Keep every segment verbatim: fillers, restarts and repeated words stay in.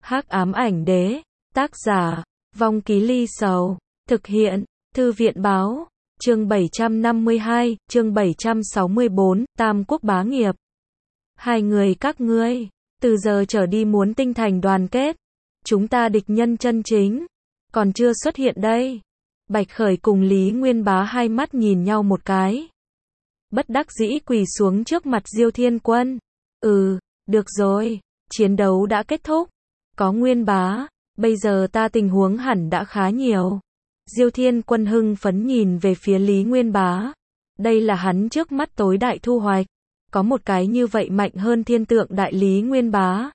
Hắc ám ảnh đế, tác giả, Vong Ký Ly Sầu, thực hiện, Thư viện báo, chương bảy trăm năm mươi hai, chương bảy trăm sáu mươi bốn, Tam Quốc bá nghiệp. Hai người các ngươi, từ giờ trở đi muốn tinh thành đoàn kết, chúng ta địch nhân chân chính, còn chưa xuất hiện đây. Bạch Khởi cùng Lý Nguyên Bá hai mắt nhìn nhau một cái. Bất đắc dĩ quỳ xuống trước mặt Diêu Thiên Quân. Ừ, được rồi, chiến đấu đã kết thúc. Có Nguyên Bá, bây giờ ta tình huống hẳn đã khá nhiều. Diêu Thiên Quân hưng phấn nhìn về phía Lý Nguyên Bá. Đây là hắn trước mắt tối đại thu hoạch. Có một cái như vậy mạnh hơn thiên tượng đại Lý Nguyên Bá.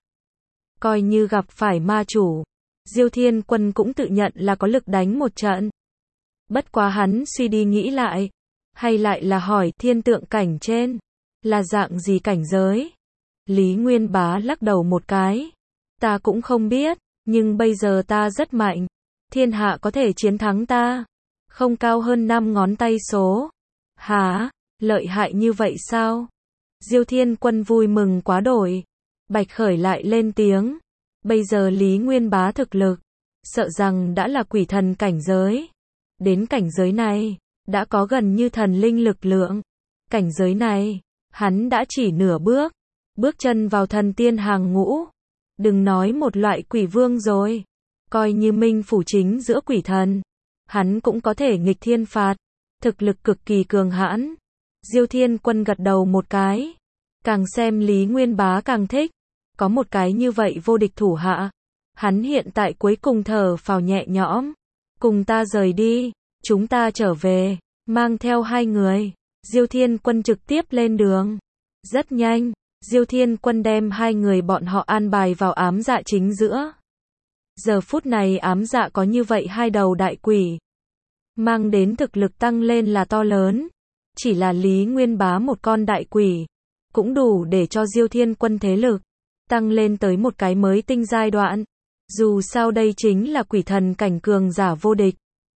Coi như gặp phải ma chủ, Diêu Thiên Quân cũng tự nhận là có lực đánh một trận. Bất quá hắn suy đi nghĩ lại, hay lại là hỏi thiên tượng cảnh trên, là dạng gì cảnh giới? Lý Nguyên Bá lắc đầu một cái. Ta cũng không biết, nhưng bây giờ ta rất mạnh. Thiên hạ có thể chiến thắng ta. Không cao hơn năm ngón tay số. Hả? Lợi hại như vậy sao? Diêu Thiên Quân vui mừng quá đổi. Bạch Khởi lại lên tiếng. Bây giờ Lý Nguyên Bá thực lực, sợ rằng đã là quỷ thần cảnh giới. Đến cảnh giới này, đã có gần như thần linh lực lượng. Cảnh giới này, hắn đã chỉ nửa bước. Bước chân vào thần tiên hàng ngũ. Đừng nói một loại quỷ vương rồi. Coi như minh phủ chính giữa quỷ thần. Hắn cũng có thể nghịch thiên phạt. Thực lực cực kỳ cường hãn. Diêu Thiên Quân gật đầu một cái. Càng xem Lý Nguyên Bá càng thích. Có một cái như vậy vô địch thủ hạ. Hắn hiện tại cuối cùng thở phào nhẹ nhõm. Cùng ta rời đi. Chúng ta trở về. Mang theo hai người. Diêu Thiên Quân trực tiếp lên đường. Rất nhanh. Diêu Thiên Quân đem hai người bọn họ an bài vào ám dạ chính giữa. Giờ phút này ám dạ có như vậy hai đầu đại quỷ. Mang đến thực lực tăng lên là to lớn. Chỉ là Lý Nguyên Bá một con đại quỷ. Cũng đủ để cho Diêu Thiên Quân thế lực tăng lên tới một cái mới tinh giai đoạn. Dù sao đây chính là quỷ thần cảnh cường giả vô địch.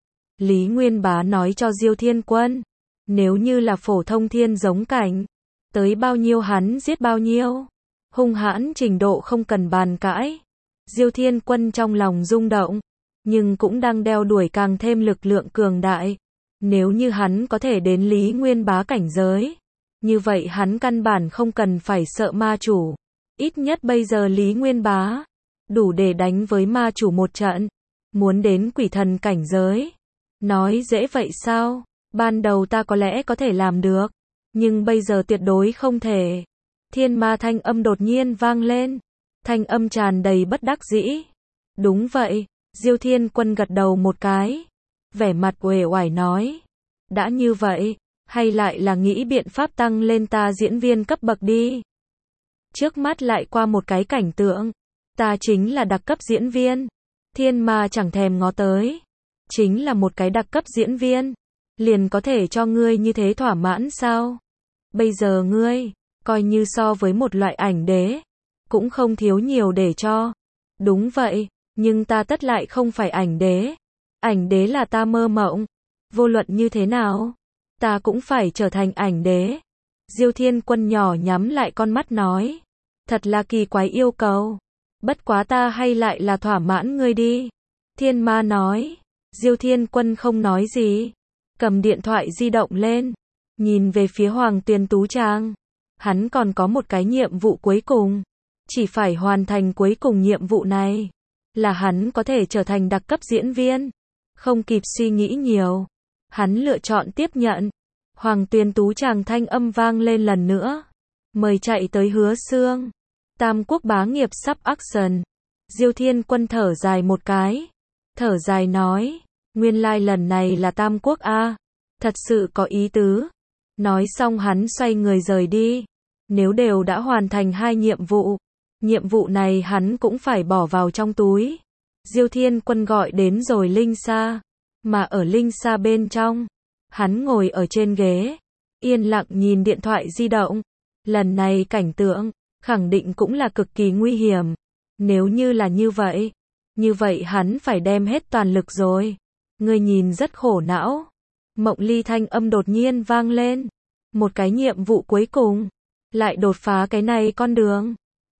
Lý Nguyên Bá nói cho Diêu Thiên Quân. Nếu như là phổ thông thiên giống cảnh. Tới bao nhiêu hắn giết bao nhiêu. Hung hãn trình độ không cần bàn cãi. Diêu Thiên Quân trong lòng rung động. Nhưng cũng đang đeo đuổi càng thêm lực lượng cường đại. Nếu như hắn có thể đến Lý Nguyên Bá cảnh giới. Như vậy hắn căn bản không cần phải sợ ma chủ. Ít nhất bây giờ Lý Nguyên Bá đủ để đánh với ma chủ một trận. Muốn đến quỷ thần cảnh giới. Nói dễ vậy sao? Ban đầu ta có lẽ có thể làm được. Nhưng bây giờ tuyệt đối không thể. Thiên ma thanh âm đột nhiên vang lên. Thanh âm tràn đầy bất đắc dĩ. Đúng vậy. Diêu Thiên Quân gật đầu một cái. Vẻ mặt uể oải nói. Đã như vậy. Hay lại là nghĩ biện pháp tăng lên ta diễn viên cấp bậc đi. Trước mắt lại qua một cái cảnh tượng. Ta chính là đặc cấp diễn viên. Thiên ma chẳng thèm ngó tới. Chính là một cái đặc cấp diễn viên. Liền có thể cho ngươi như thế thỏa mãn sao? Bây giờ ngươi, coi như so với một loại ảnh đế. Cũng không thiếu nhiều để cho. Đúng vậy, nhưng ta tất lại không phải ảnh đế. Ảnh đế là ta mơ mộng. Vô luận như thế nào? Ta cũng phải trở thành ảnh đế. Diêu Thiên Quân nhỏ nhắm lại con mắt nói. Thật là kỳ quái yêu cầu. Bất quá ta hay lại là thỏa mãn ngươi đi. Thiên ma nói. Diêu Thiên Quân không nói gì. Cầm điện thoại di động lên. Nhìn về phía Hoàng Tuyền Tú Trang. Hắn còn có một cái nhiệm vụ cuối cùng. Chỉ phải hoàn thành cuối cùng nhiệm vụ này. Là hắn có thể trở thành đặc cấp diễn viên. Không kịp suy nghĩ nhiều. Hắn lựa chọn tiếp nhận. Hoàng Tuyền Tú Trang thanh âm vang lên lần nữa. Mời chạy tới Hứa Xương. Tam Quốc bá nghiệp sắp action. Diêu Thiên Quân thở dài một cái. Thở dài nói. Nguyên lai like lần này là Tam Quốc a. Thật sự có ý tứ. Nói xong hắn xoay người rời đi. Nếu đều đã hoàn thành hai nhiệm vụ. Nhiệm vụ này hắn cũng phải bỏ vào trong túi. Diêu Thiên Quân gọi đến rồi Linh Sa. Mà ở Linh Sa bên trong. Hắn ngồi ở trên ghế. Yên lặng nhìn điện thoại di động. Lần này cảnh tượng. Khẳng định cũng là cực kỳ nguy hiểm. Nếu như là như vậy. Như vậy hắn phải đem hết toàn lực rồi. Người nhìn rất khổ não. Mộng Ly thanh âm đột nhiên vang lên. Một cái nhiệm vụ cuối cùng. Lại đột phá cái này con đường.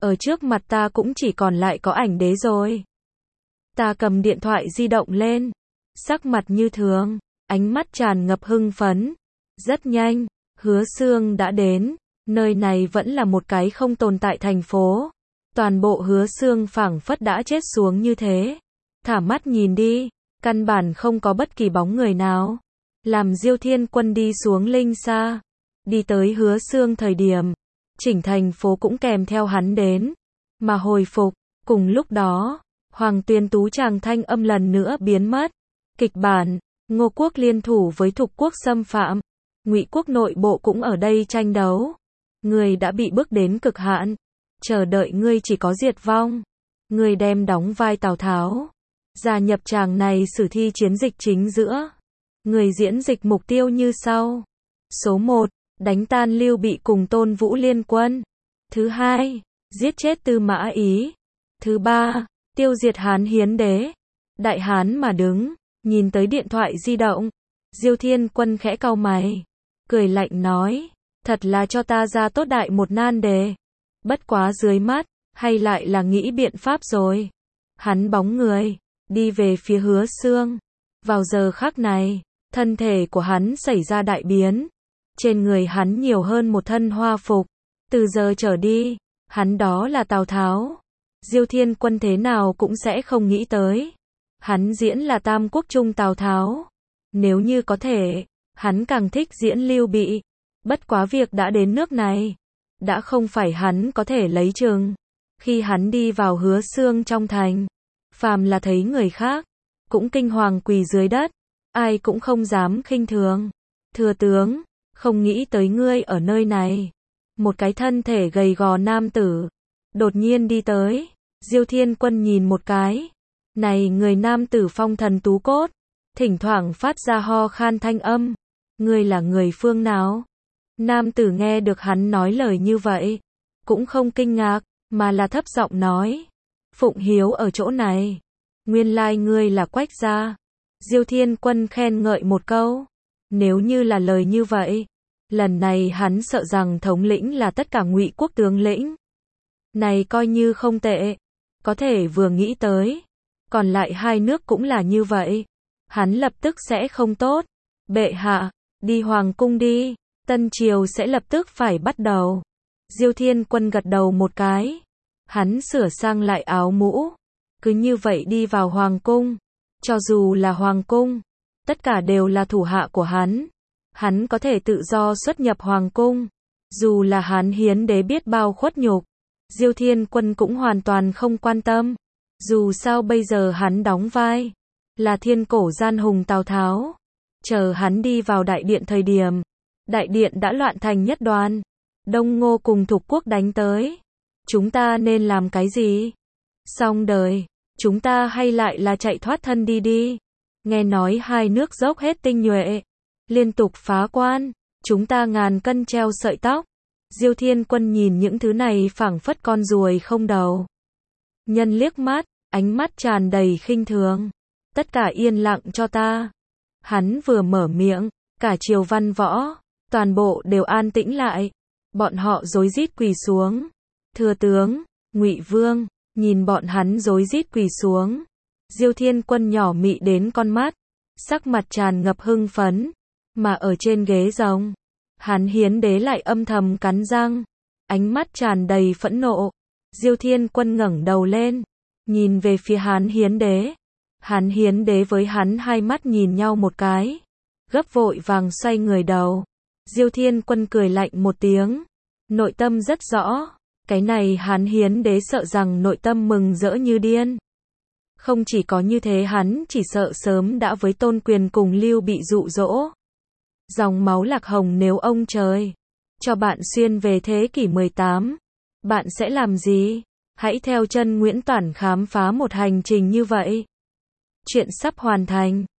Ở trước mặt ta cũng chỉ còn lại có ảnh đế rồi. Ta cầm điện thoại di động lên, sắc mặt như thường, ánh mắt tràn ngập hưng phấn. Rất nhanh, Hứa Xương đã đến, nơi này vẫn là một cái không tồn tại thành phố. Toàn bộ Hứa Xương phảng phất đã chết xuống như thế. Thả mắt nhìn đi, căn bản không có bất kỳ bóng người nào. Làm Diêu Thiên Quân đi xuống linh xa, đi tới Hứa Xương thời điểm, chỉnh thành phố cũng kèm theo hắn đến, mà hồi phục. Cùng lúc đó, Hoàng Tuyền Tú chàng thanh âm lần nữa biến mất. Kịch bản, Ngô quốc liên thủ với Thục quốc xâm phạm, Ngụy quốc nội bộ cũng ở đây tranh đấu. Ngươi đã bị bước đến cực hạn, chờ đợi ngươi chỉ có diệt vong. Ngươi đem đóng vai Tào Tháo, gia nhập tràng này sử thi chiến dịch chính giữa. Người diễn dịch mục tiêu như sau. Số một, đánh tan Lưu Bị cùng Tôn Vũ liên quân. Thứ hai, giết chết Tư Mã Ý. Thứ ba, tiêu diệt Hán Hiến Đế. Đại Hán mà đứng, nhìn tới điện thoại di động. Diêu Thiên Quân khẽ cau mày, cười lạnh nói, thật là cho ta ra tốt đại một nan đề. Bất quá dưới mắt, hay lại là nghĩ biện pháp rồi. Hắn bóng người, đi về phía Hứa Xương. Vào giờ khắc này, thân thể của hắn xảy ra đại biến. Trên người hắn nhiều hơn một thân hoa phục. Từ giờ trở đi, hắn đó là Tào Tháo. Diêu Thiên Quân thế nào cũng sẽ không nghĩ tới. Hắn diễn là Tam Quốc Trung Tào Tháo. Nếu như có thể, hắn càng thích diễn Lưu Bị. Bất quá việc đã đến nước này, đã không phải hắn có thể lấy chừng. Khi hắn đi vào Hứa Xương trong thành, phàm là thấy người khác, cũng kinh hoàng quỳ dưới đất. Ai cũng không dám khinh thường. Thừa tướng, không nghĩ tới ngươi ở nơi này. Một cái thân thể gầy gò nam tử đột nhiên đi tới. Diêu Thiên Quân nhìn một cái. Này người nam tử phong thần tú cốt, thỉnh thoảng phát ra ho khan thanh âm. Ngươi là người phương nào? Nam tử nghe được hắn nói lời như vậy, cũng không kinh ngạc, mà là thấp giọng nói. Phụng Hiếu ở chỗ này. Nguyên lai ngươi là Quách gia. Diêu Thiên Quân khen ngợi một câu. Nếu như là lời như vậy, lần này hắn sợ rằng thống lĩnh là tất cả Ngụy quốc tướng lĩnh. Này coi như không tệ. Có thể vừa nghĩ tới, còn lại hai nước cũng là như vậy. Hắn lập tức sẽ không tốt. Bệ hạ, đi hoàng cung đi. Tân triều sẽ lập tức phải bắt đầu. Diêu Thiên Quân gật đầu một cái. Hắn sửa sang lại áo mũ. Cứ như vậy đi vào hoàng cung. Cho dù là hoàng cung, tất cả đều là thủ hạ của hắn. Hắn có thể tự do xuất nhập hoàng cung. Dù là Hán Hiến Đế biết bao khuất nhục, Diêu Thiên Quân cũng hoàn toàn không quan tâm. Dù sao bây giờ hắn đóng vai là thiên cổ gian hùng Tào Tháo. Chờ hắn đi vào đại điện thời điểm, đại điện đã loạn thành nhất đoàn. Đông Ngô cùng Thục quốc đánh tới. Chúng ta nên làm cái gì? Xong đời. Chúng ta hay lại là chạy thoát thân đi đi. Nghe nói hai nước dốc hết tinh nhuệ, liên tục phá quan. Chúng ta ngàn cân treo sợi tóc. Diêu Thiên Quân nhìn những thứ này phảng phất con ruồi không đầu. Nhân liếc mắt, ánh mắt tràn đầy khinh thường. Tất cả yên lặng cho ta. Hắn vừa mở miệng, cả triều văn võ, toàn bộ đều an tĩnh lại. Bọn họ rối rít quỳ xuống. Thừa tướng, Ngụy Vương, nhìn bọn hắn rối rít quỳ xuống. Diêu Thiên Quân nhỏ mị đến con mắt, sắc mặt tràn ngập hưng phấn. Mà ở trên ghế rồng, Hán Hiến Đế lại âm thầm cắn răng, ánh mắt tràn đầy phẫn nộ. Diêu Thiên Quân ngẩng đầu lên, nhìn về phía Hán Hiến Đế. Hán Hiến Đế với hắn hai mắt nhìn nhau một cái, gấp vội vàng xoay người đầu. Diêu Thiên Quân cười lạnh một tiếng, nội tâm rất rõ. Cái này Hán Hiến Đế sợ rằng nội tâm mừng rỡ như điên. Không chỉ có như thế, hắn chỉ sợ sớm đã với Tôn Quyền cùng Lưu Bị dụ dỗ. Dòng máu Lạc Hồng nếu ông trời cho bạn xuyên về thế kỷ mười tám, bạn sẽ làm gì? Hãy theo chân Nguyễn Toản khám phá một hành trình như vậy. Chuyện sắp hoàn thành.